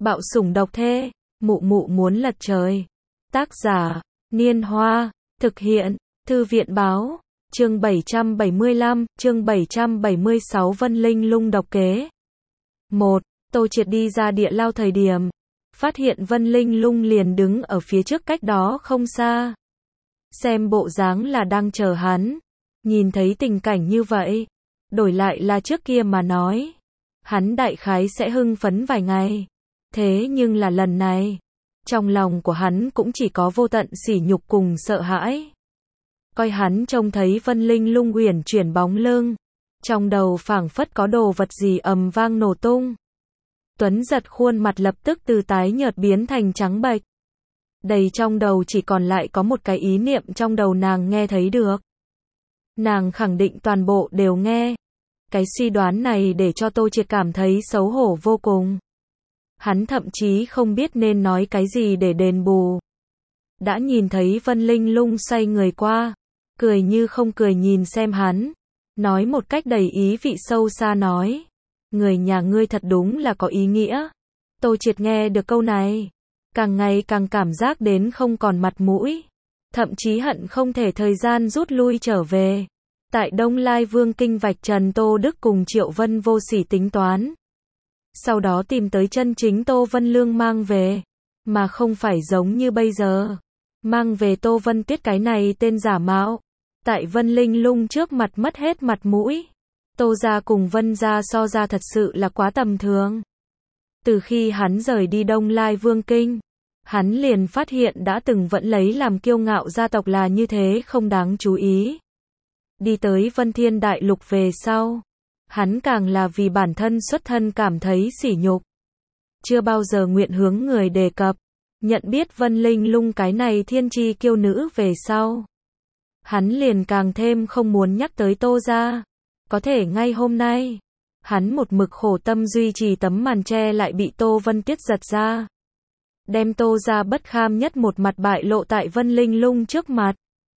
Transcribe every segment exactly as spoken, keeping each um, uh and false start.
Bạo sủng độc thê, mụ mụ muốn lật trời. Tác giả, Niên Hoa, thực hiện, Thư viện báo, chương bảy trăm bảy mươi lăm, chương bảy trăm bảy mươi sáu Vân Linh Lung độc kế. một. Tô Triệt đi ra địa lao thời điểm, phát hiện Vân Linh Lung liền đứng ở phía trước cách đó không xa. Xem bộ dáng là đang chờ hắn. Nhìn thấy tình cảnh như vậy, đổi lại là trước kia mà nói, hắn đại khái sẽ hưng phấn vài ngày. Thế nhưng là lần này, trong lòng của hắn cũng chỉ có vô tận sỉ nhục cùng sợ hãi. Coi hắn trông thấy Vân Linh Lung uyển chuyển bóng lưng, trong đầu phảng phất có đồ vật gì ầm vang nổ tung. Tuấn Giật khuôn mặt lập tức từ tái nhợt biến thành trắng bệch. Đầy trong đầu chỉ còn lại có một cái ý niệm trong đầu nàng nghe thấy được. Nàng khẳng định toàn bộ đều nghe. Cái suy đoán này để cho Tô Triệt cảm thấy xấu hổ vô cùng. Hắn thậm chí không biết nên nói cái gì để đền bù. Đã nhìn thấy Vân Linh Lung xoay người qua, cười như không cười nhìn xem hắn, nói một cách đầy ý vị sâu xa nói, người nhà ngươi thật đúng là có ý nghĩa. Tô Triệt nghe được câu này, càng ngày càng cảm giác đến không còn mặt mũi, thậm chí hận không thể thời gian rút lui trở về. Tại Đông Lai Vương Kinh vạch trần Tô Đức cùng Triệu Vân vô sỉ tính toán. Sau đó tìm tới chân chính Tô Vân Lương mang về, mà không phải giống như bây giờ, mang về Tô Vân Tuyết cái này tên giả mạo. Tại Vân Linh Lung trước mặt mất hết mặt mũi. Tô gia cùng Vân gia so ra thật sự là quá tầm thường. Từ khi hắn rời đi Đông Lai Vương Kinh, hắn liền phát hiện đã từng vẫn lấy làm kiêu ngạo gia tộc là như thế không đáng chú ý. Đi tới Vân Thiên Đại Lục về sau, hắn càng là vì bản thân xuất thân cảm thấy sỉ nhục. Chưa bao giờ nguyện hướng người đề cập, nhận biết Vân Linh Lung cái này thiên chi kiêu nữ về sau. Hắn liền càng thêm không muốn nhắc tới Tô gia. Có thể ngay hôm nay, hắn một mực khổ tâm duy trì tấm màn che lại bị Tô Vân Tuyết giật ra. Đem Tô gia bất kham nhất một mặt bại lộ tại Vân Linh Lung trước mặt.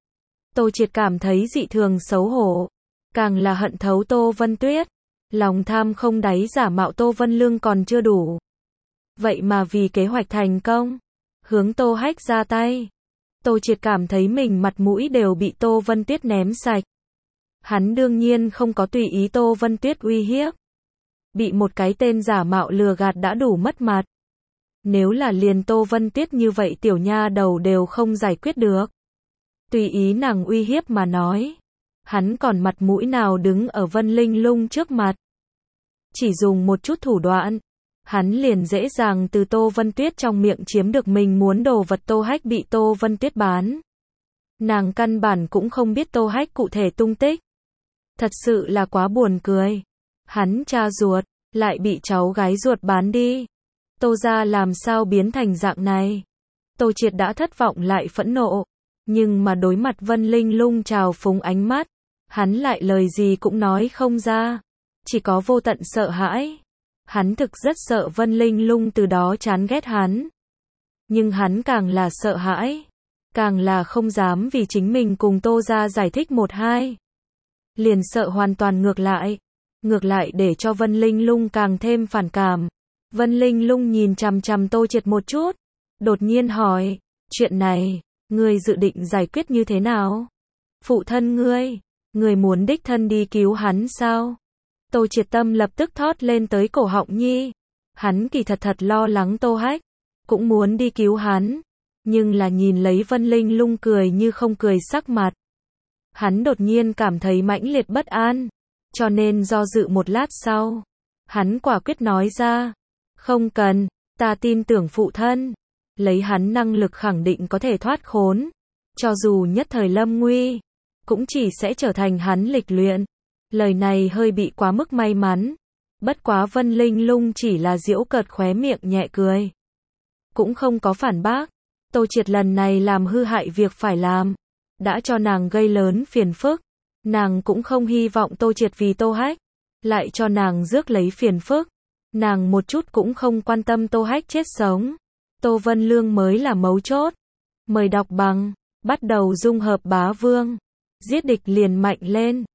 Tô Triệt cảm thấy dị thường xấu hổ, càng là hận thấu Tô Vân Tuyết. Lòng tham không đáy giả mạo Tô Vân Lương còn chưa đủ. Vậy mà vì kế hoạch thành công, hướng Tô Hách ra tay. Tô Triệt cảm thấy mình mặt mũi đều bị Tô Vân Tuyết ném sạch. Hắn đương nhiên không có tùy ý Tô Vân Tuyết uy hiếp. Bị một cái tên giả mạo lừa gạt đã đủ mất mặt. Nếu là liền Tô Vân Tuyết như vậy tiểu nha đầu đều không giải quyết được. Tùy ý nàng uy hiếp mà nói. Hắn còn mặt mũi nào đứng ở Vân Linh Lung trước mặt. Chỉ dùng một chút thủ đoạn, hắn liền dễ dàng từ Tô Vân Tuyết trong miệng chiếm được mình muốn đồ vật. Tô Hách bị Tô Vân Tuyết bán. Nàng căn bản cũng không biết Tô Hách cụ thể tung tích. Thật sự là quá buồn cười. Hắn cha ruột, lại bị cháu gái ruột bán đi. Tô gia làm sao biến thành dạng này. Tô Triệt đã thất vọng lại phẫn nộ. Nhưng mà đối mặt Vân Linh Lung trào phúng ánh mắt, hắn lại lời gì cũng nói không ra. Chỉ có vô tận sợ hãi. Hắn thực rất sợ Vân Linh Lung từ đó chán ghét hắn. Nhưng hắn càng là sợ hãi, càng là không dám vì chính mình cùng Tô gia giải thích một hai. Liền sợ hoàn toàn ngược lại. Ngược lại để cho Vân Linh Lung càng thêm phản cảm. Vân Linh Lung nhìn chằm chằm Tô Triệt một chút. Đột nhiên hỏi, chuyện này, ngươi dự định giải quyết như thế nào? Phụ thân ngươi, ngươi muốn đích thân đi cứu hắn sao? Tô Triệt tâm lập tức thót lên tới cổ họng nhi. Hắn kỳ thật thật lo lắng Tô Hách, cũng muốn đi cứu hắn. Nhưng là nhìn lấy Vân Linh Lung cười như không cười sắc mặt. Hắn đột nhiên cảm thấy mãnh liệt bất an. Cho nên do dự một lát sau. Hắn quả quyết nói ra. Không cần, ta tin tưởng phụ thân. Lấy hắn năng lực khẳng định có thể thoát khốn. Cho dù nhất thời lâm nguy, cũng chỉ sẽ trở thành hắn lịch luyện. Lời này hơi bị quá mức may mắn. Bất quá Vân Linh Lung chỉ là giễu cợt khóe miệng nhẹ cười. Cũng không có phản bác. Tô Triệt lần này làm hư hại việc phải làm. Đã cho nàng gây lớn phiền phức. Nàng cũng không hy vọng Tô Triệt vì Tô Hách lại cho nàng rước lấy phiền phức. Nàng một chút cũng không quan tâm Tô Hách chết sống. Tô Vân Lương mới là mấu chốt. Mời đọc bằng, bắt đầu dung hợp bá vương. Giết địch liền mạnh lên.